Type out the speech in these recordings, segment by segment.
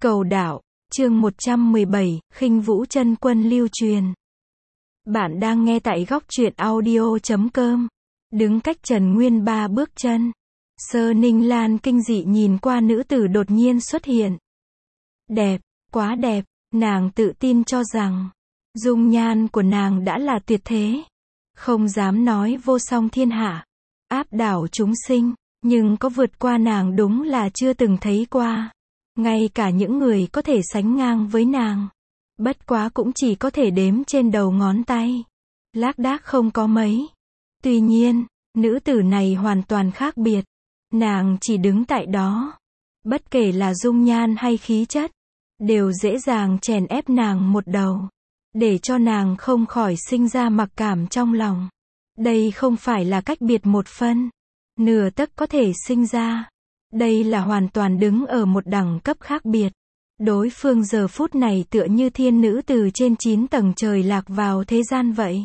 Cầu đạo, chương 117, Khinh Vũ Chân Quân lưu truyền. Bạn đang nghe tại góc truyện audio.com. Đứng cách Trần Nguyên 3 bước chân. Sơ Ninh Lan kinh dị nhìn qua nữ tử đột nhiên xuất hiện. Đẹp, quá đẹp, nàng tự tin cho rằng dung nhan của nàng đã là tuyệt thế. Không dám nói vô song thiên hạ, áp đảo chúng sinh, nhưng có vượt qua nàng đúng là chưa từng thấy qua. Ngay cả những người có thể sánh ngang với nàng, bất quá cũng chỉ có thể đếm trên đầu ngón tay. Lác đác không có mấy. Tuy nhiên, nữ tử này hoàn toàn khác biệt. Nàng chỉ đứng tại đó. Bất kể là dung nhan hay khí chất, đều dễ dàng chèn ép nàng một đầu. Để cho nàng không khỏi sinh ra mặc cảm trong lòng. Đây không phải là cách biệt một phân nửa tấc có thể sinh ra. Đây là hoàn toàn đứng ở một đẳng cấp khác biệt. Đối phương giờ phút này tựa như thiên nữ từ trên 9 tầng trời lạc vào thế gian vậy.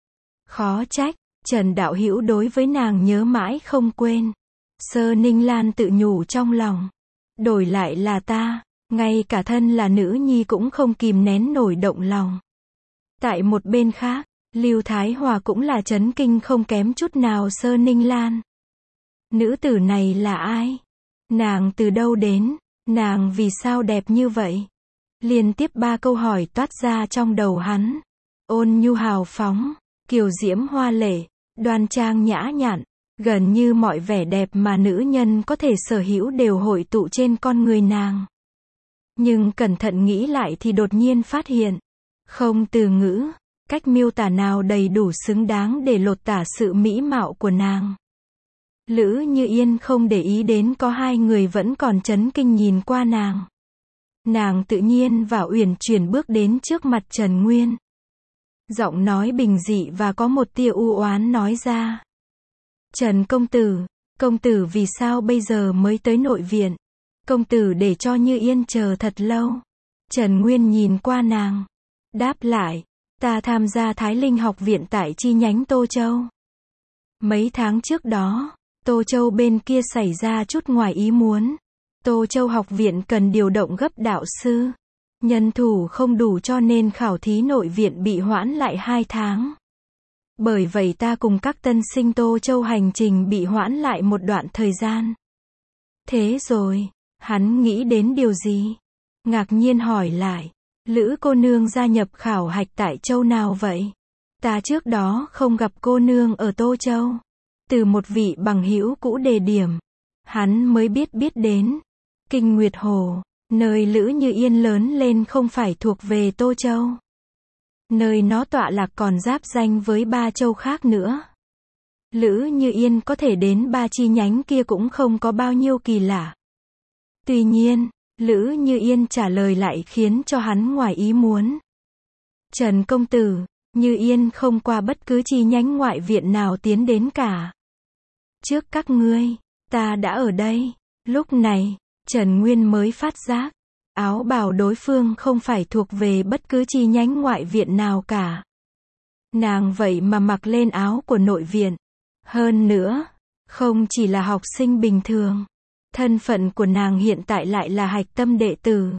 Khó trách, Trần Đạo Hữu đối với nàng nhớ mãi không quên. Sơ Ninh Lan tự nhủ trong lòng. Đổi lại là ta, ngay cả thân là nữ nhi cũng không kìm nén nổi động lòng. Tại một bên khác, Lưu Thái Hòa cũng là chấn kinh không kém chút nào Sơ Ninh Lan. Nữ tử này là ai? Nàng từ đâu đến? Nàng vì sao đẹp như vậy? Liên tiếp 3 câu hỏi toát ra trong đầu hắn. Ôn nhu hào phóng, kiều diễm hoa lệ, đoan trang nhã nhặn, gần như mọi vẻ đẹp mà nữ nhân có thể sở hữu đều hội tụ trên con người nàng. Nhưng cẩn thận nghĩ lại thì đột nhiên phát hiện, không từ ngữ, cách miêu tả nào đầy đủ xứng đáng để lột tả sự mỹ mạo của nàng. Lữ Như Yên không để ý đến có 2 người vẫn còn chấn kinh nhìn qua nàng. Nàng tự nhiên và uyển chuyển bước đến trước mặt Trần Nguyên. Giọng nói bình dị và có một tia u oán nói ra. Trần công tử vì sao bây giờ mới tới nội viện? Công tử để cho Như Yên chờ thật lâu. Trần Nguyên nhìn qua nàng. Đáp lại, ta tham gia Thái Linh học viện tại chi nhánh Tô Châu. Mấy tháng trước đó, Tô Châu bên kia xảy ra chút ngoài ý muốn. Tô Châu học viện cần điều động gấp đạo sư. Nhân thủ không đủ cho nên khảo thí nội viện bị hoãn lại 2 tháng. Bởi vậy ta cùng các tân sinh Tô Châu hành trình bị hoãn lại một đoạn thời gian. Thế rồi, hắn nghĩ đến điều gì? Ngạc nhiên hỏi lại, Lữ cô nương gia nhập khảo hạch tại châu nào vậy? Ta trước đó không gặp cô nương ở Tô Châu. Từ một vị bằng hữu cũ đề điểm, hắn mới biết đến. Kinh Nguyệt Hồ, nơi Lữ Như Yên lớn lên không phải thuộc về Tô Châu. Nơi nó tọa lạc còn giáp ranh với 3 châu khác nữa. Lữ Như Yên có thể đến 3 chi nhánh kia cũng không có bao nhiêu kỳ lạ. Tuy nhiên, Lữ Như Yên trả lời lại khiến cho hắn ngoài ý muốn. Trần công tử, Như Yên không qua bất cứ chi nhánh ngoại viện nào tiến đến cả. Trước các ngươi, ta đã ở đây. Lúc này, Trần Nguyên mới phát giác, áo bào đối phương không phải thuộc về bất cứ chi nhánh ngoại viện nào cả. Nàng vậy mà mặc lên áo của nội viện. Hơn nữa, không chỉ là học sinh bình thường. Thân phận của nàng hiện tại lại là hạch tâm đệ tử.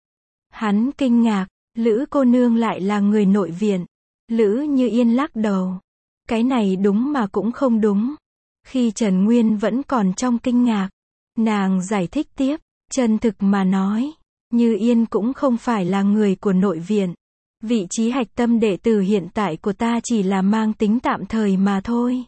Hắn kinh ngạc, Lữ cô nương lại là người nội viện. Lữ Như Yên lắc đầu. Cái này đúng mà cũng không đúng. Khi Trần Nguyên vẫn còn trong kinh ngạc, nàng giải thích tiếp, chân thực mà nói, Như Yên cũng không phải là người của nội viện. Vị trí hạch tâm đệ tử hiện tại của ta chỉ là mang tính tạm thời mà thôi.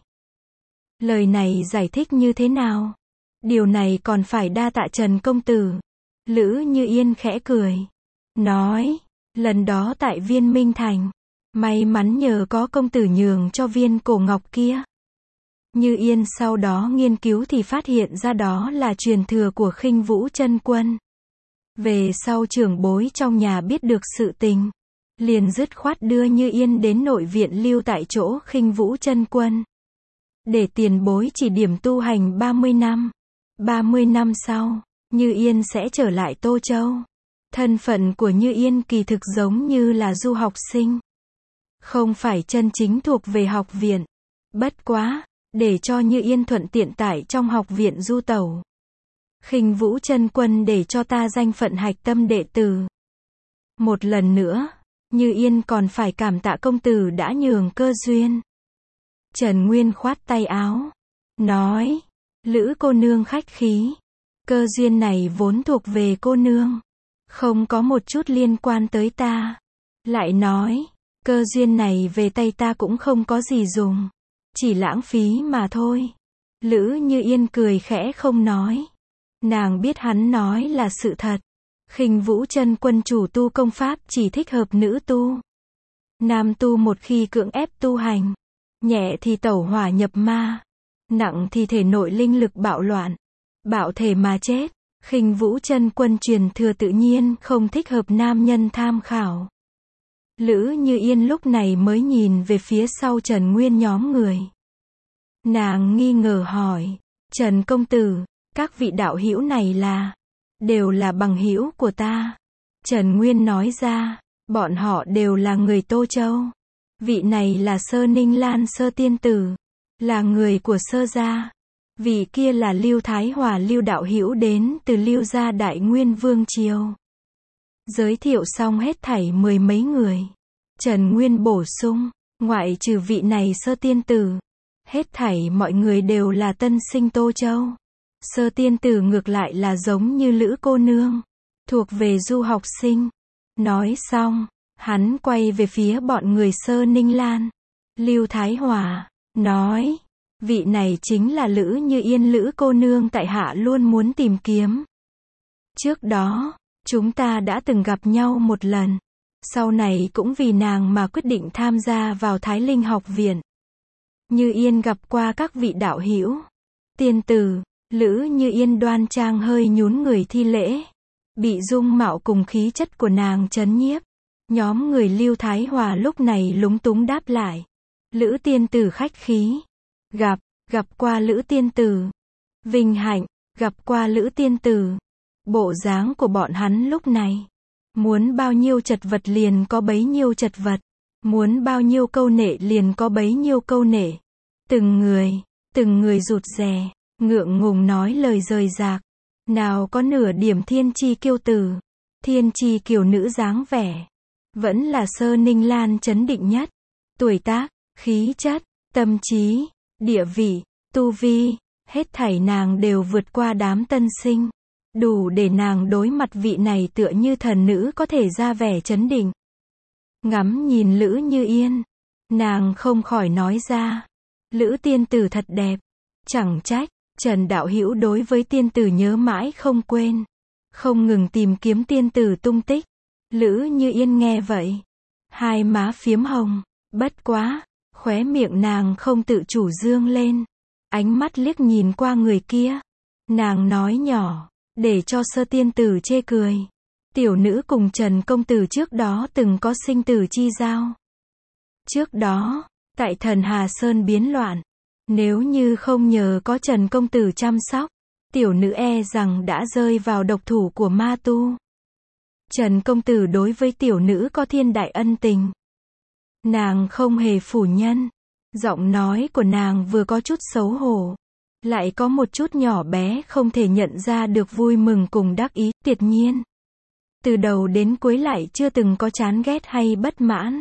Lời này giải thích như thế nào? Điều này còn phải đa tạ Trần công tử. Lữ Như Yên khẽ cười, nói, lần đó tại Viên Minh Thành, may mắn nhờ có công tử nhường cho viên cổ ngọc kia. Như Yên sau đó nghiên cứu thì phát hiện ra đó là truyền thừa của Khinh Vũ Chân Quân. Về sau trưởng bối trong nhà biết được sự tình, liền dứt khoát đưa Như Yên đến nội viện lưu tại chỗ Khinh Vũ Chân Quân. Để tiền bối chỉ điểm tu hành 30 năm. 30 năm sau, Như Yên sẽ trở lại Tô Châu. Thân phận của Như Yên kỳ thực giống như là du học sinh. Không phải chân chính thuộc về học viện. Bất quá, để cho Như Yên thuận tiện tại trong học viện du tẩu. Khinh Vũ Chân Quân để cho ta danh phận hạch tâm đệ tử. Một lần nữa, Như Yên còn phải cảm tạ công tử đã nhường cơ duyên. Trần Nguyên khoát tay áo, nói, Lữ cô nương khách khí. Cơ duyên này vốn thuộc về cô nương, không có một chút liên quan tới ta. Lại nói, cơ duyên này về tay ta cũng không có gì dùng, chỉ lãng phí mà thôi. Lữ Như Yên cười khẽ không nói. Nàng biết hắn nói là sự thật. Khinh Vũ Chân Quân chủ tu công pháp chỉ thích hợp nữ tu. Nam tu một khi cưỡng ép tu hành, nhẹ thì tẩu hỏa nhập ma, nặng thì thể nội linh lực bạo loạn, bạo thể mà chết. Khinh Vũ Chân Quân truyền thừa tự nhiên không thích hợp nam nhân tham khảo. Lữ Như Yên lúc này mới nhìn về phía sau Trần Nguyên nhóm người. Nàng nghi ngờ hỏi, Trần công tử, các vị đạo hữu này đều là bằng hữu của ta. Trần Nguyên nói ra, bọn họ đều là người Tô Châu. Vị này là Sơ Ninh Lan Sơ tiên tử, là người của Sơ gia. Vị kia là Lưu Thái Hòa Lưu đạo hữu đến từ Lưu gia Đại Nguyên Vương triều. Giới thiệu xong hết thảy 10 mấy người. Trần Nguyên bổ sung, ngoại trừ vị này Sơ tiên tử, hết thảy mọi người đều là tân sinh Tô Châu. Sơ tiên tử ngược lại là giống như Lữ cô nương, thuộc về du học sinh. Nói xong, hắn quay về phía bọn người Sơ Ninh Lan. Lưu Thái Hòa, nói, vị này chính là Lữ Như Yên Lữ cô nương tại hạ luôn muốn tìm kiếm. Trước đó, chúng ta đã từng gặp nhau một lần. Sau này cũng vì nàng mà quyết định tham gia vào Thái Linh học viện. Như Yên gặp qua các vị đạo hữu. Tiên tử, Lữ Như Yên đoan trang hơi nhún người thi lễ. Bị dung mạo cùng khí chất của nàng chấn nhiếp. Nhóm người Lưu Thái Hòa lúc này lúng túng đáp lại. Lữ tiên tử khách khí. Gặp qua Lữ tiên tử. Vinh hạnh, gặp qua Lữ tiên tử. Bộ dáng của bọn hắn lúc này. Muốn bao nhiêu chật vật liền có bấy nhiêu chật vật. Muốn bao nhiêu câu nệ liền có bấy nhiêu câu nệ. Từng người rụt rè, ngượng ngùng nói lời rời rạc. Nào có nửa điểm thiên chi kiêu tử, thiên chi kiều nữ dáng vẻ. Vẫn là Sơ Ninh Lan chấn định nhất. Tuổi tác, khí chất, tâm trí, địa vị, tu vi, hết thảy nàng đều vượt qua đám tân sinh. Đủ để nàng đối mặt vị này tựa như thần nữ có thể ra vẻ chấn định. Ngắm nhìn Lữ Như Yên, nàng không khỏi nói ra, Lữ tiên tử thật đẹp. Chẳng trách, Trần đạo hữu đối với tiên tử nhớ mãi không quên, không ngừng tìm kiếm tiên tử tung tích. Lữ Như Yên nghe vậy, hai má phiếm hồng, bất quá, khóe miệng nàng không tự chủ dương lên, ánh mắt liếc nhìn qua người kia. Nàng nói nhỏ, để cho Sơ tiên tử chê cười. Tiểu nữ cùng Trần công tử trước đó từng có sinh tử chi giao. Trước đó, tại Thần Hà Sơn biến loạn, nếu như không nhờ có Trần công tử chăm sóc, tiểu nữ e rằng đã rơi vào độc thủ của ma tu. Trần công tử đối với tiểu nữ có thiên đại ân tình. Nàng không hề phủ nhận. Giọng nói của nàng vừa có chút xấu hổ, lại có một chút nhỏ bé không thể nhận ra được vui mừng cùng đắc ý. Tuyệt nhiên, từ đầu đến cuối lại chưa từng có chán ghét hay bất mãn.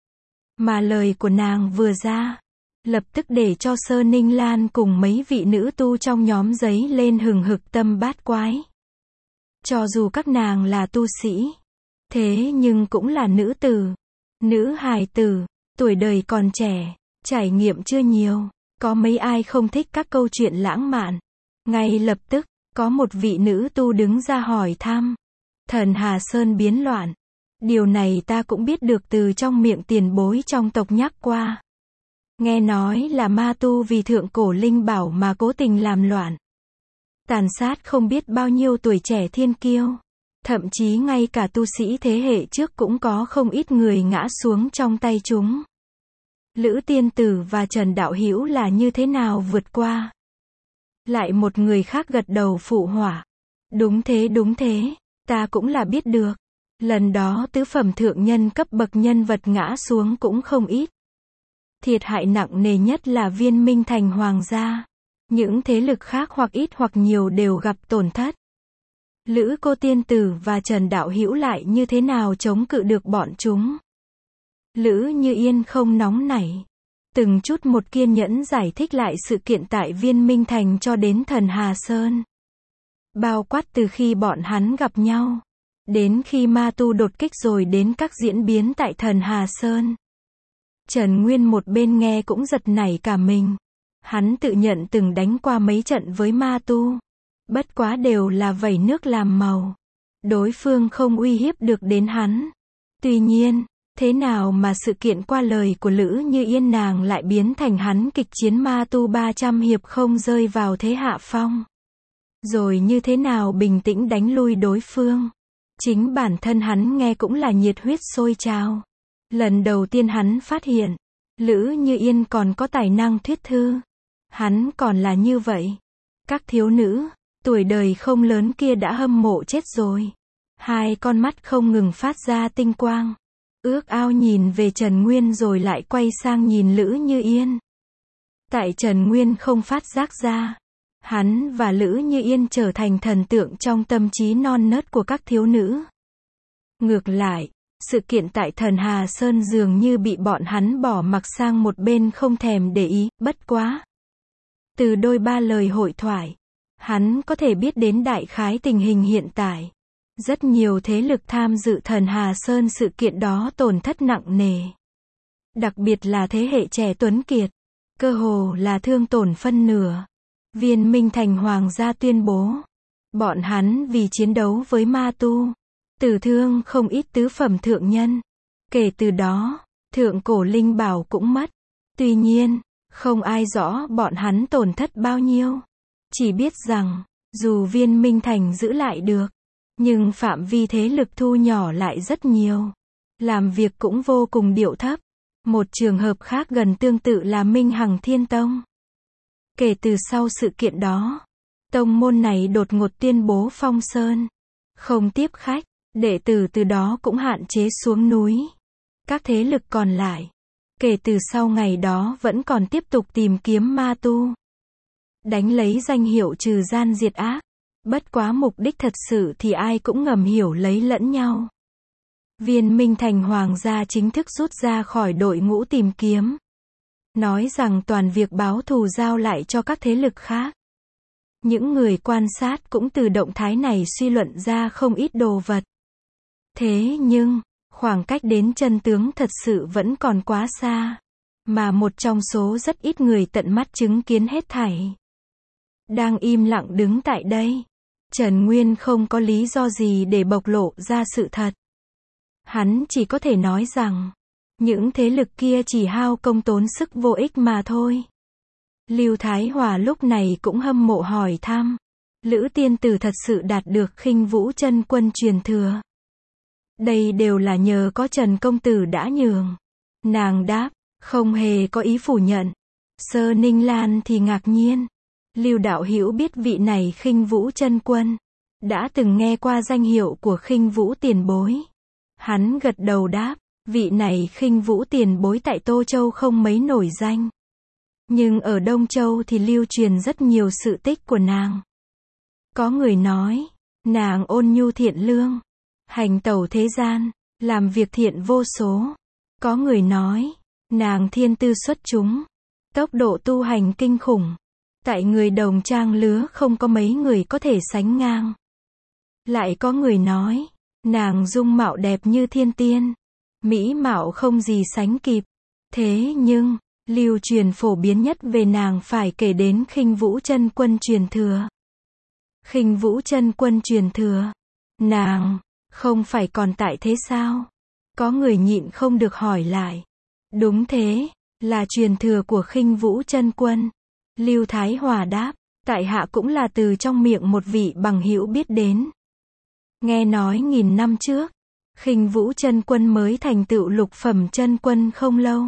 Mà lời của nàng vừa ra, lập tức để cho Sơ Ninh Lan cùng mấy vị nữ tu trong nhóm giấy lên hừng hực tâm bát quái. Cho dù các nàng là tu sĩ, thế nhưng cũng là nữ tử, nữ hài tử, tuổi đời còn trẻ, trải nghiệm chưa nhiều, có mấy ai không thích các câu chuyện lãng mạn. Ngay lập tức, có một vị nữ tu đứng ra hỏi thăm. Thần Hà Sơn biến loạn. Điều này ta cũng biết được từ trong miệng tiền bối trong tộc nhắc qua. Nghe nói là ma tu vì thượng cổ linh bảo mà cố tình làm loạn. Tàn sát không biết bao nhiêu tuổi trẻ thiên kiêu. Thậm chí ngay cả tu sĩ thế hệ trước cũng có không ít người ngã xuống trong tay chúng. Lữ tiên tử và Trần đạo hữu là như thế nào vượt qua? Lại một người khác gật đầu phụ họa. Đúng thế, ta cũng là biết được. Lần đó tứ phẩm thượng nhân cấp bậc nhân vật ngã xuống cũng không ít. Thiệt hại nặng nề nhất là Viên Minh Thành hoàng gia. Những thế lực khác hoặc ít hoặc nhiều đều gặp tổn thất. Lữ Cô Tiên Tử và Trần Đạo Hữu lại như thế nào chống cự được bọn chúng? Lữ Như Yên không nóng nảy, từng chút một kiên nhẫn giải thích lại sự kiện tại Viên Minh Thành cho đến Thần Hà Sơn. Bao quát từ khi bọn hắn gặp nhau, đến khi ma tu đột kích rồi đến các diễn biến tại Thần Hà Sơn. Trần Nguyên một bên nghe cũng giật nảy cả mình. Hắn tự nhận từng đánh qua mấy trận với ma tu. Bất quá đều là vẩy nước làm màu. Đối phương không uy hiếp được đến hắn. Tuy nhiên, thế nào mà sự kiện qua lời của Lữ Như Yên nàng lại biến thành hắn kịch chiến ma tu 300 hiệp không rơi vào thế hạ phong? Rồi như thế nào bình tĩnh đánh lui đối phương? Chính bản thân hắn nghe cũng là nhiệt huyết sôi trào. Lần đầu tiên hắn phát hiện, Lữ Như Yên còn có tài năng thuyết thư. Hắn còn là như vậy. Các thiếu nữ, tuổi đời không lớn kia đã hâm mộ chết rồi. Hai con mắt không ngừng phát ra tinh quang. Ước ao nhìn về Trần Nguyên rồi lại quay sang nhìn Lữ Như Yên. Tại Trần Nguyên không phát giác ra, hắn và Lữ Như Yên trở thành thần tượng trong tâm trí non nớt của các thiếu nữ. Ngược lại, sự kiện tại Thần Hà Sơn dường như bị bọn hắn bỏ mặc sang một bên không thèm để ý, bất quá. Từ đôi ba lời hội thoại, hắn có thể biết đến đại khái tình hình hiện tại. Rất nhiều thế lực tham dự Thần Hà Sơn sự kiện đó tổn thất nặng nề. Đặc biệt là thế hệ trẻ tuấn kiệt, cơ hồ là thương tổn phân nửa. Viên Minh Thành Hoàng gia tuyên bố, bọn hắn vì chiến đấu với ma tu, tử thương không ít tứ phẩm thượng nhân. Kể từ đó, thượng cổ linh bảo cũng mất. Tuy nhiên, không ai rõ bọn hắn tổn thất bao nhiêu. Chỉ biết rằng, dù Viên Minh Thành giữ lại được, nhưng phạm vi thế lực thu nhỏ lại rất nhiều. Làm việc cũng vô cùng điệu thấp. Một trường hợp khác gần tương tự là Minh Hằng Thiên Tông. Kể từ sau sự kiện đó, tông môn này đột ngột tuyên bố phong sơn, không tiếp khách, đệ tử từ đó cũng hạn chế xuống núi. Các thế lực còn lại, kể từ sau ngày đó vẫn còn tiếp tục tìm kiếm ma tu, đánh lấy danh hiệu trừ gian diệt ác. Bất quá mục đích thật sự thì ai cũng ngầm hiểu lấy lẫn nhau. Viên Minh Thành Hoàng gia chính thức rút ra khỏi đội ngũ tìm kiếm. Nói rằng toàn việc báo thù giao lại cho các thế lực khác. Những người quan sát cũng từ động thái này suy luận ra không ít đồ vật. Thế nhưng, khoảng cách đến chân tướng thật sự vẫn còn quá xa. Mà một trong số rất ít người tận mắt chứng kiến hết thảy. Đang im lặng đứng tại đây. Trần Nguyên không có lý do gì để bộc lộ ra sự thật. Hắn chỉ có thể nói rằng, những thế lực kia chỉ hao công tốn sức vô ích mà thôi. Lưu Thái Hòa lúc này cũng hâm mộ hỏi thăm, Lữ tiên tử thật sự đạt được Khinh Vũ chân quân truyền thừa. Đây đều là nhờ có Trần công tử đã nhường. Nàng đáp, không hề có ý phủ nhận. Sơ Ninh Lan thì ngạc nhiên. Lưu đạo hữu biết vị này Khinh Vũ chân quân, đã từng nghe qua danh hiệu của Khinh Vũ tiền bối. Hắn gật đầu đáp, vị này Khinh Vũ tiền bối tại Tô Châu không mấy nổi danh. Nhưng ở Đông Châu thì lưu truyền rất nhiều sự tích của nàng. Có người nói, nàng ôn nhu thiện lương, hành tẩu thế gian, làm việc thiện vô số. Có người nói, nàng thiên tư xuất chúng, tốc độ tu hành kinh khủng. Tại người đồng trang lứa không có mấy người có thể sánh ngang. Lại có người nói, nàng dung mạo đẹp như thiên tiên, mỹ mạo không gì sánh kịp. Thế nhưng, lưu truyền phổ biến nhất về nàng phải kể đến Khinh Vũ chân quân truyền thừa. Khinh Vũ chân quân truyền thừa, nàng không phải còn tại thế sao? Có người nhịn không được hỏi lại. Đúng thế, là truyền thừa của Khinh Vũ chân quân. Lưu Thái Hòa đáp, tại hạ cũng là từ trong miệng một vị bằng hữu biết đến. Nghe nói 1000 năm trước, Khinh Vũ chân quân mới thành tựu lục phẩm chân quân không lâu.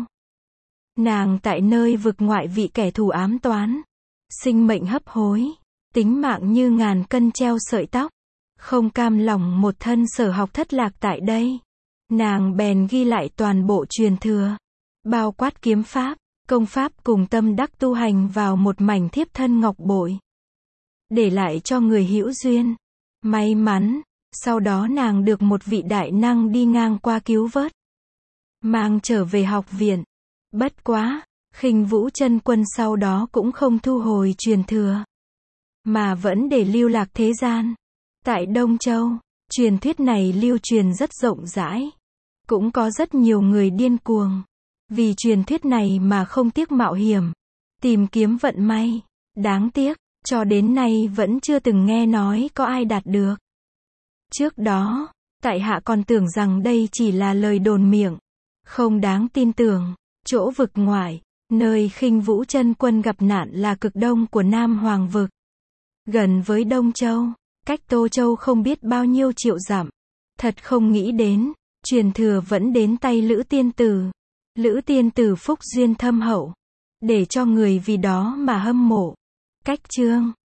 Nàng tại nơi vực ngoại vị kẻ thù ám toán, sinh mệnh hấp hối, tính mạng như ngàn cân treo sợi tóc, không cam lòng một thân sở học thất lạc tại đây. Nàng bèn ghi lại toàn bộ truyền thừa, bao quát kiếm pháp, công pháp cùng tâm đắc tu hành vào một mảnh thiếp thân ngọc bội, để lại cho người hữu duyên. May mắn, sau đó nàng được một vị đại năng đi ngang qua cứu vớt, mang trở về học viện. Bất quá, Khinh Vũ Chân Quân sau đó cũng không thu hồi truyền thừa, mà vẫn để lưu lạc thế gian. Tại Đông Châu, truyền thuyết này lưu truyền rất rộng rãi. Cũng có rất nhiều người điên cuồng vì truyền thuyết này mà không tiếc mạo hiểm tìm kiếm vận may. Đáng tiếc, cho đến nay vẫn chưa từng nghe nói có ai đạt được. Trước đó, tại hạ còn tưởng rằng đây chỉ là lời đồn miệng, không đáng tin tưởng. Chỗ vực ngoại, nơi Khinh Vũ Chân Quân gặp nạn là cực đông của Nam Hoàng vực, gần với Đông Châu, cách Tô Châu không biết bao nhiêu triệu dặm. Thật không nghĩ đến, truyền thừa vẫn đến tay Lữ tiên tử. Lữ tiên tử phúc duyên thâm hậu, để cho người vì đó mà hâm mộ. Cách chương